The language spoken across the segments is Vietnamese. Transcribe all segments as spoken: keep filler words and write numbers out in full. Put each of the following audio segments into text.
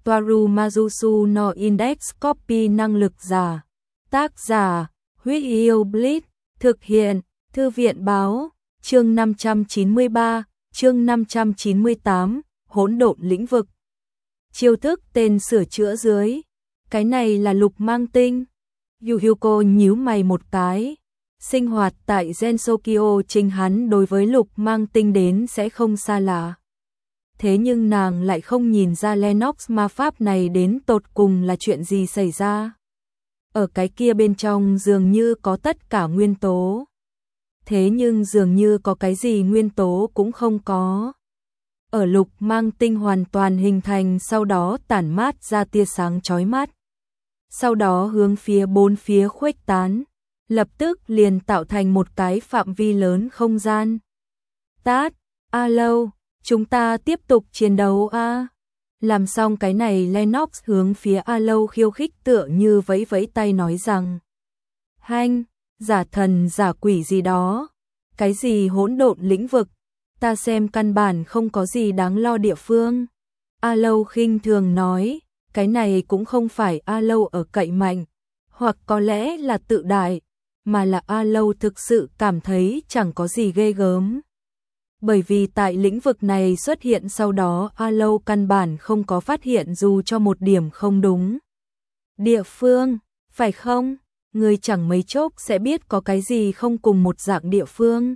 Toaru Majusu no Index Copy năng lực giả. Tác giả, Huyết Yêu Blitz, thực hiện, Thư viện báo, chương năm trăm chín mươi ba, chương năm trăm chín mươi tám, hỗn độn lĩnh vực. Chiêu thức tên sửa chữa dưới. Cái này là lục mang tinh. Yuhiko nhíu mày một cái. Sinh hoạt tại Gensokyo chính hắn đối với lục mang tinh đến sẽ không xa lạ. Thế nhưng nàng lại không nhìn ra Lennox ma pháp này đến tột cùng là chuyện gì xảy ra. Ở cái kia bên trong dường như có tất cả nguyên tố. Thế nhưng dường như có cái gì nguyên tố cũng không có. Ở lục mang tinh hoàn toàn hình thành sau đó tản mát ra tia sáng chói mắt. Sau đó hướng phía bốn phía khuếch tán. Lập tức liền tạo thành một cái phạm vi lớn không gian. Tát, alo, chúng ta tiếp tục chiến đấu a. Làm xong cái này Lennox hướng phía alo khiêu khích tựa như vẫy vẫy tay nói rằng. Hanh, giả thần giả quỷ gì đó. Cái gì hỗn độn lĩnh vực. Ta xem căn bản không có gì đáng lo địa phương. Alo khinh thường nói. Cái này cũng không phải alo ở cậy mạnh. Hoặc có lẽ là tự đại. Mà là alo thực sự cảm thấy chẳng có gì ghê gớm. Bởi vì tại lĩnh vực này xuất hiện sau đó alo căn bản không có phát hiện dù cho một điểm không đúng. Địa phương, phải không? Người chẳng mấy chốc sẽ biết có cái gì không cùng một dạng địa phương.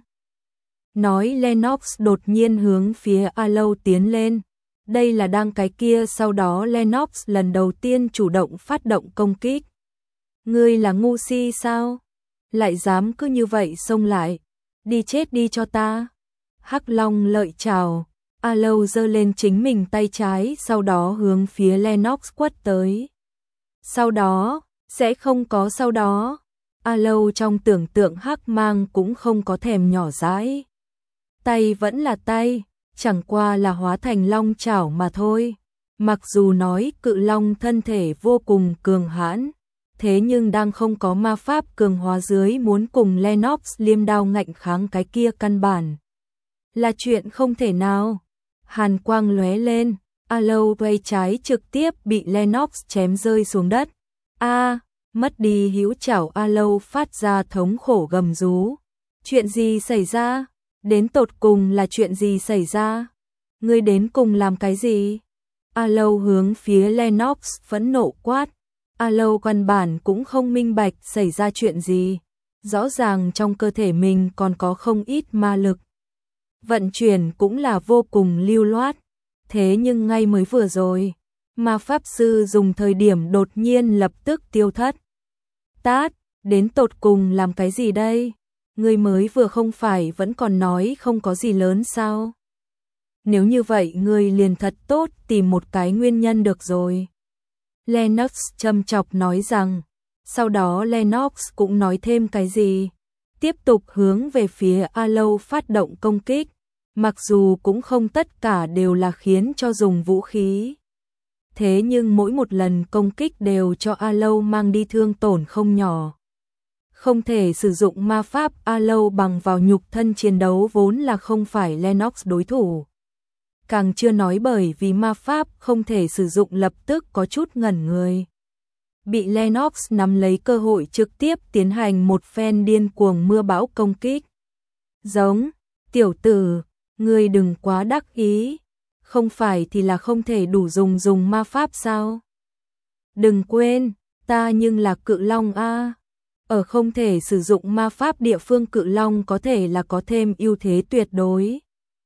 Nói Lennox đột nhiên hướng phía alo tiến lên. Đây là đang cái kia sau đó Lennox lần đầu tiên chủ động phát động công kích. Ngươi là ngu si sao? Lại dám cứ như vậy xông lại. Đi chết đi cho ta. Hắc Long lợi chào. Alo giơ lên chính mình tay trái sau đó hướng phía Lennox quất tới. Sau đó, sẽ không có sau đó. Alo trong tưởng tượng hắc mang cũng không có thèm nhỏ dãi. Tay vẫn là tay, chẳng qua là hóa thành long chảo mà thôi. Mặc dù nói cự long thân thể vô cùng cường hãn, thế nhưng đang không có ma pháp cường hóa dưới muốn cùng Lennox liêm đao ngạnh kháng cái kia căn bản. Là chuyện không thể nào. Hàn quang lóe lên, alo quay trái trực tiếp bị Lennox chém rơi xuống đất. A, mất đi hữu chảo alo phát ra thống khổ gầm rú. Chuyện gì xảy ra? Đến tột cùng là chuyện gì xảy ra? Ngươi đến cùng làm cái gì? Alo hướng phía Lennox phẫn nộ quát. Alo căn bản cũng không minh bạch xảy ra chuyện gì. Rõ ràng trong cơ thể mình còn có không ít ma lực. Vận chuyển cũng là vô cùng lưu loát. Thế nhưng ngay mới vừa rồi, ma pháp sư dùng thời điểm đột nhiên lập tức tiêu thất. Tát, đến tột cùng làm cái gì đây? Ngươi mới vừa không phải vẫn còn nói không có gì lớn sao? Nếu như vậy ngươi liền thật tốt tìm một cái nguyên nhân được rồi. Lennox châm chọc nói rằng. Sau đó Lennox cũng nói thêm cái gì. Tiếp tục hướng về phía alo phát động công kích. Mặc dù cũng không tất cả đều là khiến cho dùng vũ khí. Thế nhưng mỗi một lần công kích đều cho alo mang đi thương tổn không nhỏ. Không thể sử dụng ma pháp alo bằng vào nhục thân chiến đấu vốn là không phải Lennox đối thủ. Càng chưa nói bởi vì ma pháp không thể sử dụng lập tức có chút ngẩn người. Bị Lennox nắm lấy cơ hội trực tiếp tiến hành một phen điên cuồng mưa bão công kích. Giống, tiểu tử, ngươi đừng quá đắc ý, không phải thì là không thể đủ dùng dùng ma pháp sao? Đừng quên, ta nhưng là cự long a. Ở không thể sử dụng ma pháp địa phương cự long có thể là có thêm ưu thế tuyệt đối.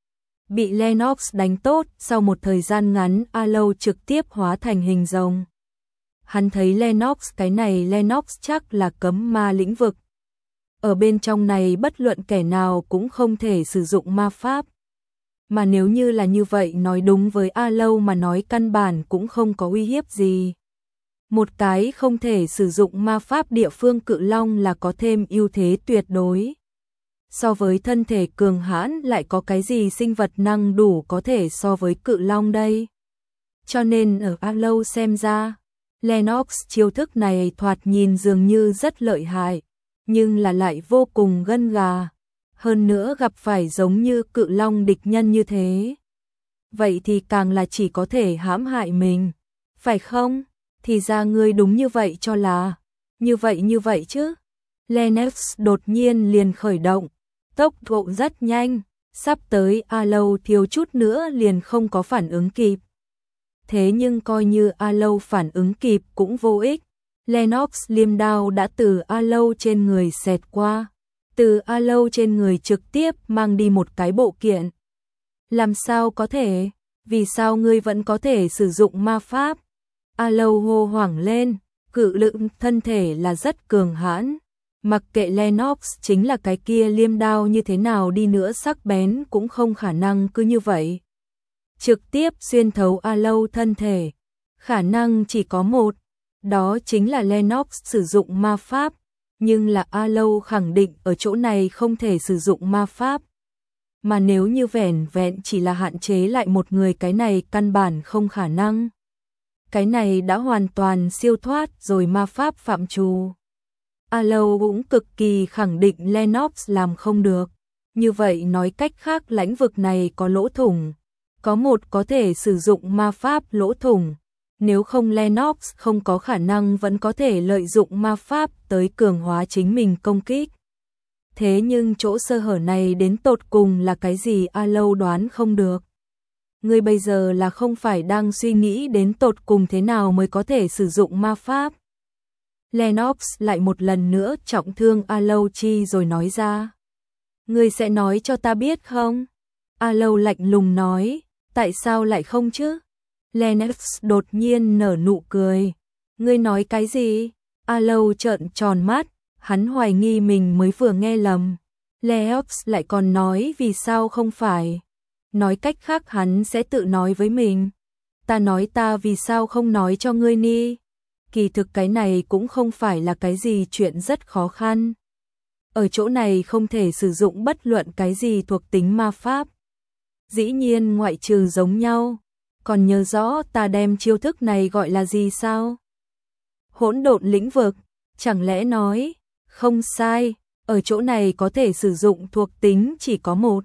Bị Lennox đánh tốt, sau một thời gian ngắn alo trực tiếp hóa thành hình rồng. Hắn thấy Lennox cái này Lennox chắc là cấm ma lĩnh vực. Ở bên trong này bất luận kẻ nào cũng không thể sử dụng ma pháp. Mà nếu như là như vậy nói đúng với alo mà nói căn bản cũng không có uy hiếp gì. Một cái không thể sử dụng ma pháp địa phương cự long là có thêm ưu thế tuyệt đối. So với thân thể cường hãn lại có cái gì sinh vật năng đủ có thể so với cự long đây. Cho nên ở alo xem ra, Lennox chiêu thức này thoạt nhìn dường như rất lợi hại, nhưng là lại vô cùng gân gà. Hơn nữa gặp phải giống như cự long địch nhân như thế. Vậy thì càng là chỉ có thể hãm hại mình. Phải không? Thì ra ngươi đúng như vậy cho là. Như vậy như vậy chứ. Lennox đột nhiên liền khởi động. Tốc độ rất nhanh. Sắp tới A Lâu thiếu chút nữa liền không có phản ứng kịp. Thế nhưng coi như A Lâu phản ứng kịp cũng vô ích. Lennox liêm đao đã từ A Lâu trên người xẹt qua. Từ A Lâu trên người trực tiếp mang đi một cái bộ kiện. Làm sao có thể? Vì sao ngươi vẫn có thể sử dụng ma pháp? A Lâu hô hoảng lên, cự lực thân thể là rất cường hãn. Mặc kệ Lennox chính là cái kia liêm đao như thế nào đi nữa sắc bén cũng không khả năng cứ như vậy. Trực tiếp xuyên thấu A Lâu thân thể. Khả năng chỉ có một, đó chính là Lennox sử dụng ma pháp. Nhưng là A Lâu khẳng định ở chỗ này không thể sử dụng ma pháp. Mà nếu như vẻn vẹn chỉ là hạn chế lại một người cái này căn bản không khả năng. Cái này đã hoàn toàn siêu thoát rồi ma pháp phạm trù. A Lâu cũng cực kỳ khẳng định Lennox làm không được. Như vậy nói cách khác lãnh vực này có lỗ thủng. Có một có thể sử dụng ma pháp lỗ thủng. Nếu không Lennox không có khả năng vẫn có thể lợi dụng ma pháp tới cường hóa chính mình công kích. Thế nhưng chỗ sơ hở này đến tột cùng là cái gì A Lâu đoán không được. Ngươi bây giờ là không phải đang suy nghĩ đến tột cùng thế nào mới có thể sử dụng ma pháp. Lennox lại một lần nữa trọng thương A Lâu chi rồi nói ra. Ngươi sẽ nói cho ta biết không? A Lâu lạnh lùng nói, tại sao lại không chứ? Lennox đột nhiên nở nụ cười. Ngươi nói cái gì? A Lâu trợn tròn mắt, hắn hoài nghi mình mới vừa nghe lầm. Lennox lại còn nói vì sao không phải. Nói cách khác hắn sẽ tự nói với mình. Ta nói ta vì sao không nói cho ngươi ni. Kỳ thực cái này cũng không phải là cái gì chuyện rất khó khăn. Ở chỗ này không thể sử dụng bất luận cái gì thuộc tính ma pháp. Dĩ nhiên ngoại trừ giống nhau. Còn nhớ rõ ta đem chiêu thức này gọi là gì sao? Hỗn độn lĩnh vực. Chẳng lẽ nói, không sai, ở chỗ này có thể sử dụng thuộc tính chỉ có một.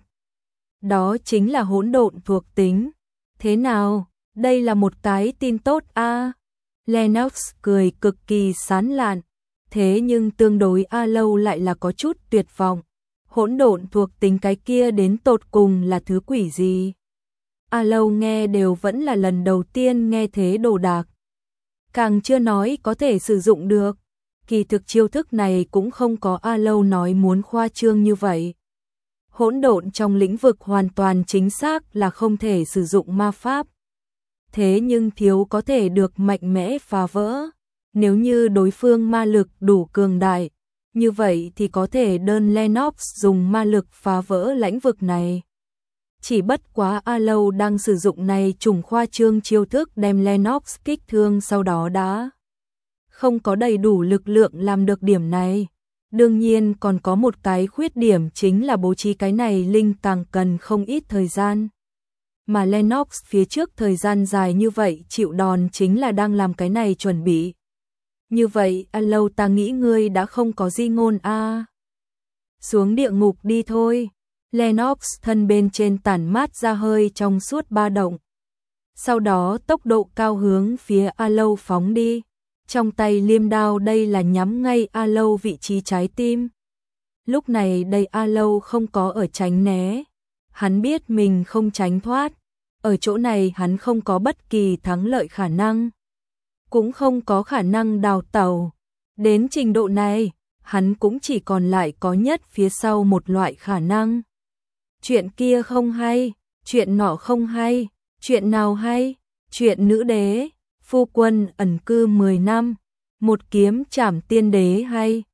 Đó chính là hỗn độn thuộc tính. Thế nào, đây là một cái tin tốt a à? Lennox cười cực kỳ sán lạn. Thế nhưng tương đối A Lâu lại là có chút tuyệt vọng. Hỗn độn thuộc tính cái kia đến tột cùng là thứ quỷ gì? A Lâu nghe đều vẫn là lần đầu tiên nghe thế đồ đạc. Càng chưa nói có thể sử dụng được. Kỳ thực chiêu thức này cũng không có A Lâu nói muốn khoa trương như vậy. Hỗn độn trong lĩnh vực hoàn toàn chính xác là không thể sử dụng ma pháp. Thế nhưng thiếu có thể được mạnh mẽ phá vỡ. Nếu như đối phương ma lực đủ cường đại, như vậy thì có thể đơn Lennox dùng ma lực phá vỡ lãnh vực này. Chỉ bất quá A Lâu đang sử dụng này trùng khoa trương chiêu thức đem Lennox kích thương sau đó đã không có đầy đủ lực lượng làm được điểm này. Đương nhiên còn có một cái khuyết điểm chính là bố trí cái này linh càng cần không ít thời gian. Mà Lennox phía trước thời gian dài như vậy chịu đòn chính là đang làm cái này chuẩn bị. Như vậy A Lâu ta nghĩ ngươi đã không có di ngôn a à. Xuống địa ngục đi thôi. Lennox thân bên trên tản mát ra hơi trong suốt ba động. Sau đó tốc độ cao hướng phía A Lâu phóng đi. Trong tay liêm đao đây là nhắm ngay A Lâu vị trí trái tim. Lúc này đây A Lâu không có ở tránh né. Hắn biết mình không tránh thoát. Ở chỗ này hắn không có bất kỳ thắng lợi khả năng. Cũng không có khả năng đào tẩu. Đến trình độ này, hắn cũng chỉ còn lại có nhất phía sau một loại khả năng. Chuyện kia không hay, chuyện nọ không hay, chuyện nào hay, chuyện nữ đế, phu quân ẩn cư mười năm, một kiếm trảm tiên đế hay.